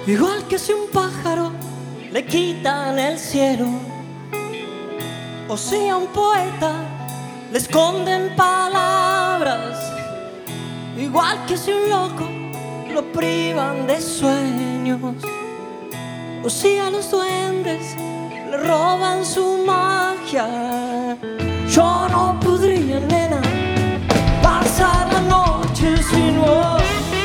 Igual que si un pájaro le quitan el cielo, o si a un poeta le esconden palabras, igual que si un loco lo privan de sueños, o si a los duendes le roban su magia. Yo no podría, nena, pasar la noche sin vos.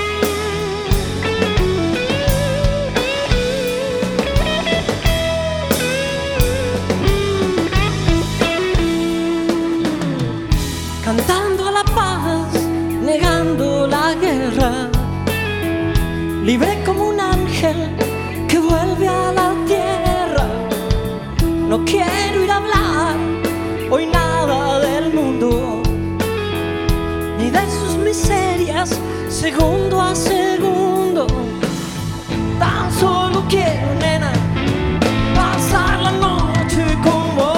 Cantando a la paz, negando la guerra, libre como un ángel que vuelve a la tierra. No quiero ir a hablar hoy nada del mundo, ni de sus miserias, segundo a segundo. Tan solo quiero, nena, pasar la noche con vos.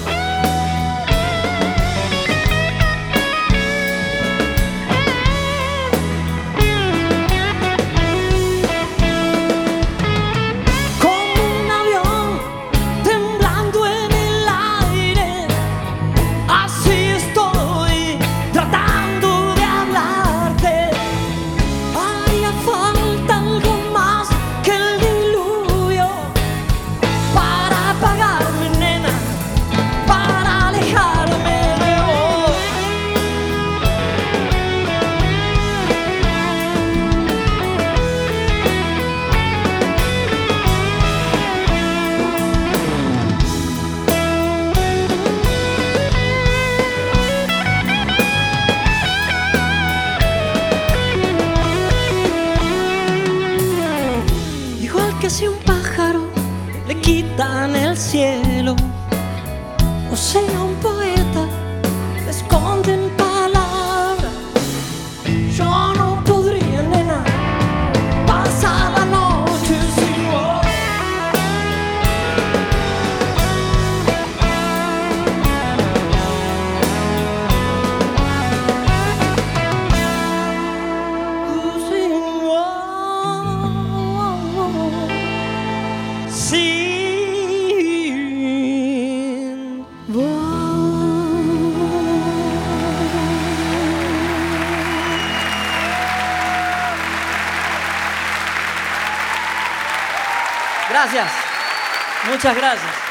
Que si un pájaro le quitan el cielo, o sea un poeta le esconden palabras, yo no podría, nena, pasar la noche sin vos. Sin vos. Gracias, muchas gracias.